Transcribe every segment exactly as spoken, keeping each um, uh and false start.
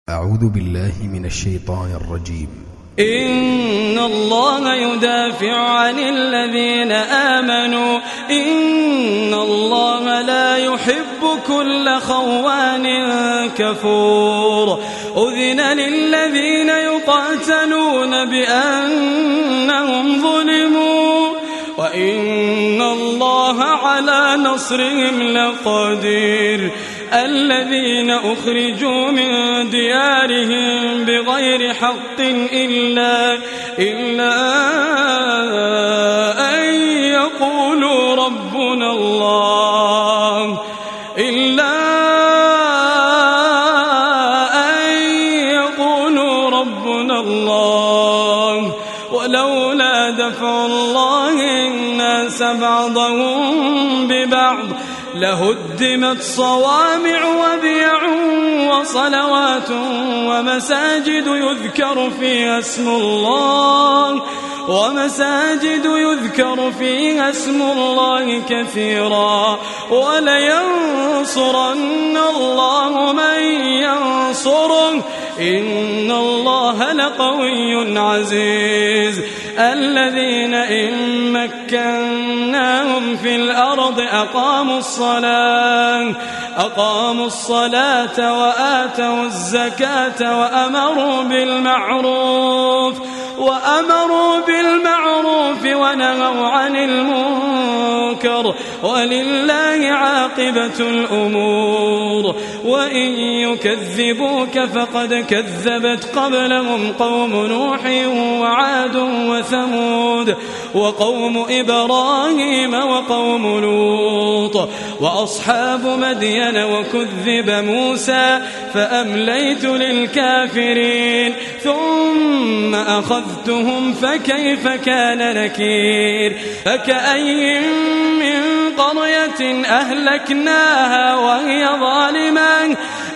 أعوذ بالله من الشيطان الرجيم. إن الله يدافع عن الذين آمنوا إن الله لا يحب كل خوان كفور. أذن للذين يقاتلون بأنهم ظلموا وإن الله على نصرهم لقدير. الذين أخرجوا من ديارهم بغير حق إلا, إلا أن يقولوا ربنا الله إلا أن يقولوا ربنا الله ولولا دفع الله الناس بعضهم ببعض لهدمت صوامع وبيع وصلوات ومساجد يذكر فيها اسم الله ومساجد يذكر فيها اسم الله كثيرا ولينصرن الله من ينصره إن الله لقوي عزيز. الذين إن مكناهم في الأرض أقاموا الصلاة أقاموا الصلاة وآتوا الزكاة وأمروا بالمعروف وأمروا بالمعروف ونهوا عن المنكر ولله عاقبة الأمور. وإن يكذبوك فقد كذبت قبلهم قوم نوح وعاد وثمود وقوم إبراهيم وقوم لوط وأصحاب مدين وكذب موسى فأمليت للكافرين ثم أخذتهم فكيف كان نكير. فكأي من قرية أهلكناها وهي ظالمة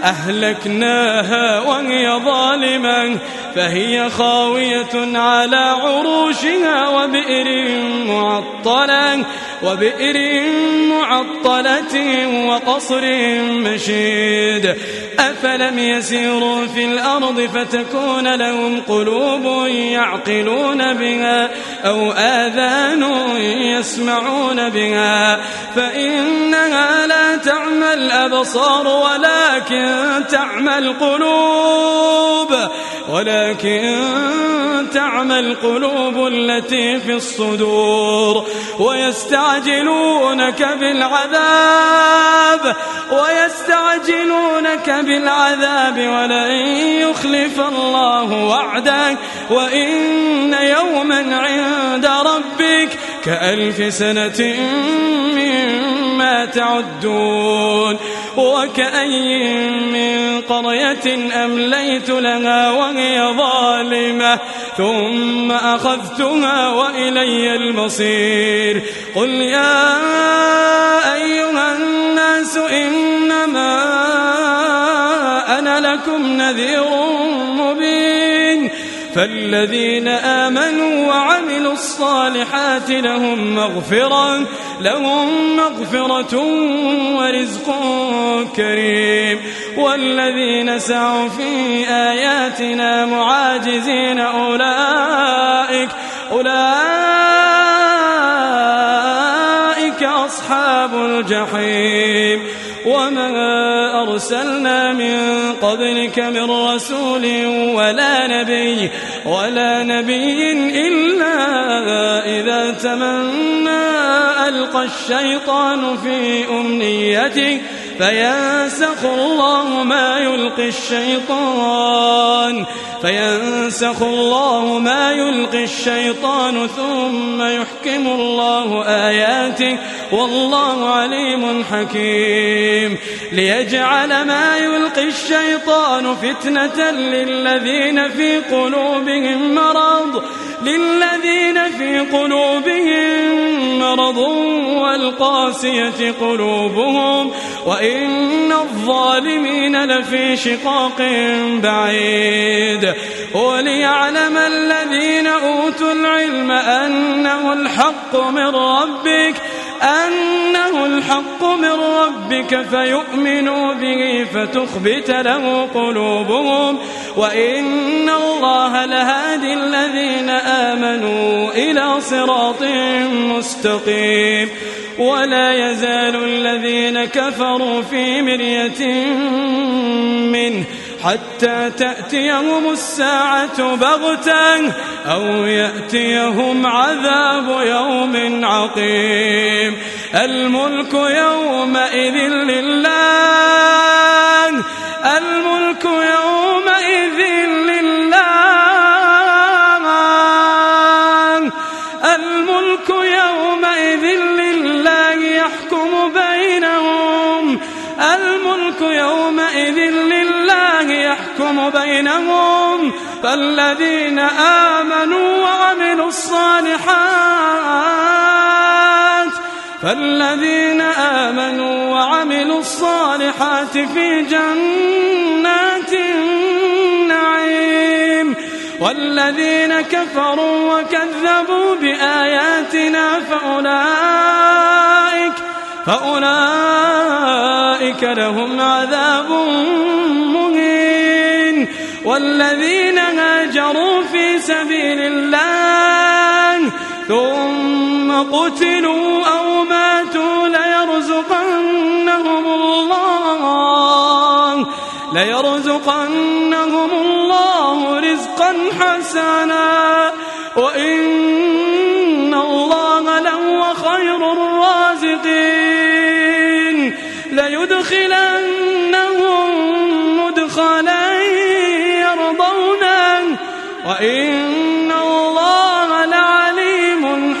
أهلكناها وهي ظالمة فهي خاوية على عروشها وبئر معطلة وبئر معطلة وقصر مشيد. أفلم يسيروا في الأرض فتكون لهم قلوب يعقلون بها أو آذان يسمعون بها فإنها لا تعمى الأبصار ولكن تعمى القلوب ولكن تعمى القلوب التي في الصدور. ويستعجلونك بالعذاب ويستعجلونك بالعذاب ولن يخلف الله وعده وإن يوما عند ربك كألف سنة مما تعدون. وكأي من قرية أمليت لها وهي ظالمة ثم أخذتها وإلي المصير. قل يا أيها الناس إنما أنا لكم نذير مبين. فالذين آمنوا وعملوا الصالحات لهم مغفرة لهم مغفرة ورزق كريم. والذين سعوا في آياتنا معاجزين أولئك أولئك أصحاب الجحيم. وما أرسلنا من قبلك من رسول ولا نبي ولا نبي إلا إذا تمنى ألقى الشيطان في أمنيته فينسخ الله ما يلقي الشيطان فينسخ الله ما يلقي الشيطان ثم يحكم الله آياته والله عليم حكيم. ليجعل ما يلقي الشيطان فتنة للذين في قلوبهم مرض للذين في قلوبهم مرض والقاسية قلوبهم وإن الظالمين لفي شقاق بعيد. وليعلم الذين أوتوا العلم أنه الحق من ربك أنه الحق من ربك فيؤمنوا به فتخبت له قلوبهم وإن الله لهادي الذين آمنوا إلى صراط مستقيم. ولا يزال الذين كفروا في مرية منه حتى تأتيهم الساعة بغتة أو يأتيهم عذاب يوم عقيم. الملك يومئذ لله الملك يومئذ لله الملك يومئذ لله يحكم بينهم الملك يومئذ لله يحكم بينهم فالذين آمنوا وعملوا الصالحات فالذين آمنوا وعملوا الصالحات في جنات النعيم والذين كفروا وكذبوا بآياتنا فأولئك فأولئك لهم عذاب مهين. والذين هاجروا في سبيل الله ثم قتلوا أو ماتوا ليرزقنهم الله ليرزقنهم الله رزقا حسنا وإن الله لهو خير الرازقين. ليدخلنهم مدخلا يرضونه وإن الله لعليم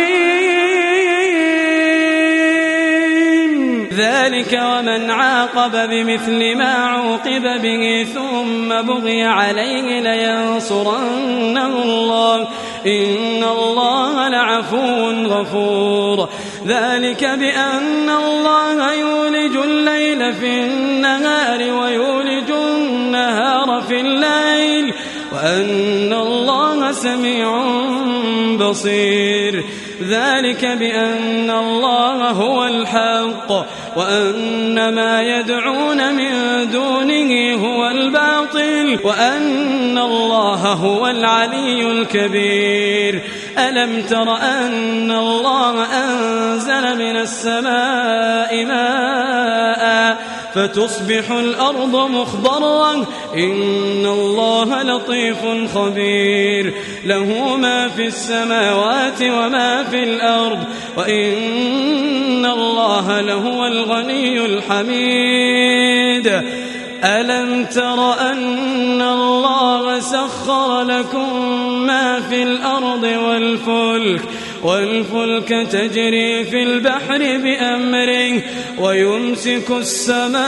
حليم. ذلك ومن عاقب بمثل ما عوقب به ثم بغي عليه لينصرنه الله إن الله لعفو غفور. ذلك بأن الله يولج الليل في النهار ويولج النهار في الليل وأن الله سميع بصير. ذلك بأن الله هو الحق وأن ما يدعون من دونه هو الباطل وأن الله هو العلي الكبير. ألم تر أن الله أنزل من السماء ماء فتصبح الأرض مخضرا إن الله لطيف خبير. له ما في السماوات وما في الأرض وإن الله لهو الغني الحميد. ألم تر أن الله سخر لكم ما في الأرض والفلك والفلك تجري في البحر بأمره ويمسك السماء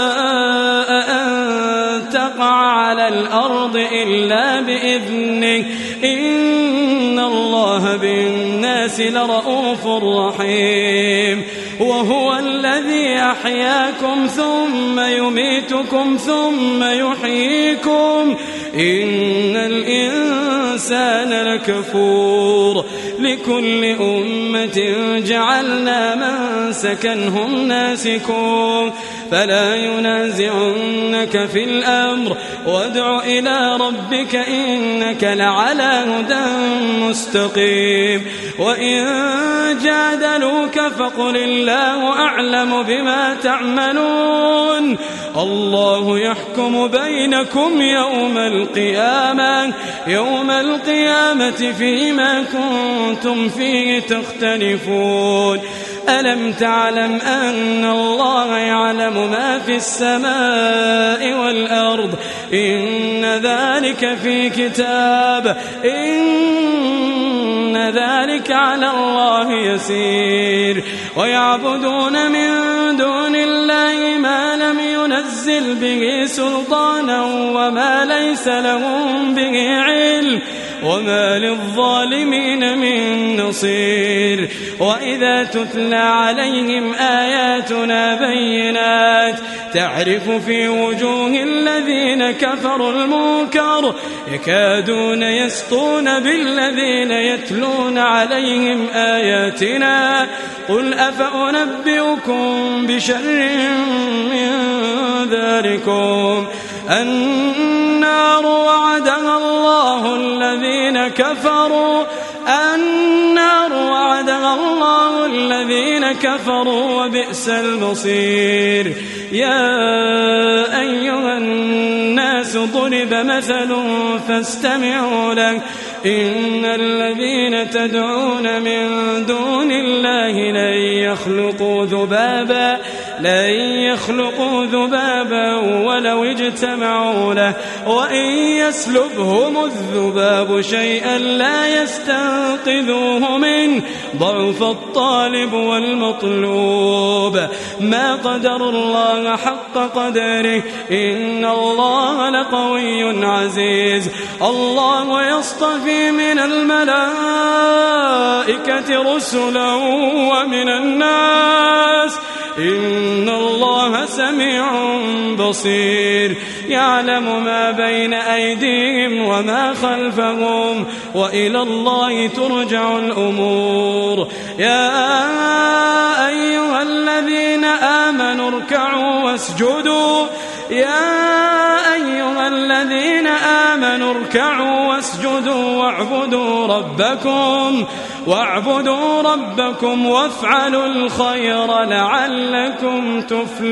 أن تقع على الأرض إلا بإذنه إن الله بالناس لرؤوف رحيم. وهو الذي أحياكم ثم يميتكم ثم يحييكم إن الإنسان لكفور. لكل أمة جعلنا منسكا هم ناسكوه فلا ينازعنك في الأمر وادع إلى ربك إنك لعلى هدى مستقيم. وإن جادلوك فقل الله أعلم بما تعملون الله يحكم بينكم يوم القيامة يوم القيامة فيما كنتم فيه تختلفون. ألم تعلم أن الله يعلم ما في السماء والأرض إن ذلك في كتاب إن ذلك على الله يسير. ويعبدون من دون الله ما لم ينزل به سلطانا وما ليس لهم به علم وما للظالمين من نصير. وإذا تتلى عليهم آياتنا بينات تعرف في وجوه الذين كفروا المنكر يكادون يسطون بالذين يتلون عليهم آياتنا قل أفأنبئكم بشر من ذلكم النار وعدها الله الذين كفروا النار وعدها الله الذين كفروا وبئس المصير. يا أيها الناس ضرب مثل فاستمعوا له إن الذين تدعون من دون الله لن يخلقوا ذبابا لن يخلقوا ذبابا ولو اجتمعوا له وإن يسلبهم الذباب شيئا لا يستنقذوه منه ضعف الطالب والمطلوب ما قدر الله حق قدره إن الله لقوي عزيز. الله يصطفي من الملائكة رسلا ومن الناس إن الله سميع بصير يعلم ما بين أيديهم وما خلفهم وإلى الله ترجع الأمور. يا أيها الذين آمنوا اركعوا واسجدوا يا أيها الذين آمنوا اركعوا واسجدوا واعبدوا ربكم واعبدوا ربكم وافعلوا الخير لعلكم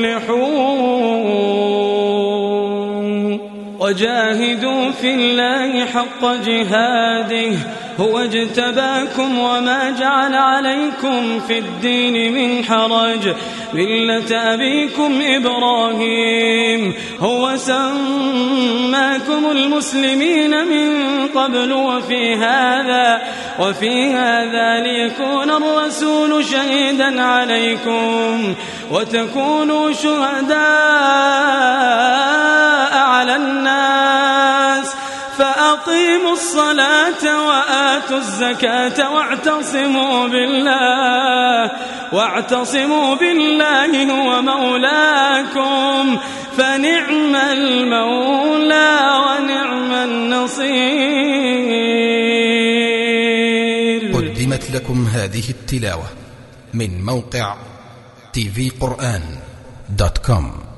تفلحون. وجاهدوا في الله حق جهاده هو اجتباكم وما جعل عليكم في الدين من حرج ملة أبيكم إبراهيم هو سماكم المسلمين من قبل وفي هذا وفي هذا ليكون الرسول شهيدا عليكم وتكونوا شهداء على الناس فأقيموا الصلاة وآتوا الزكاة واعتصموا بالله واعتصموا بالله هو مولاكم فنعم المولى ونعم النصير. قدمت لكم هذه التلاوة من موقع تي في قرآن دوت كوم.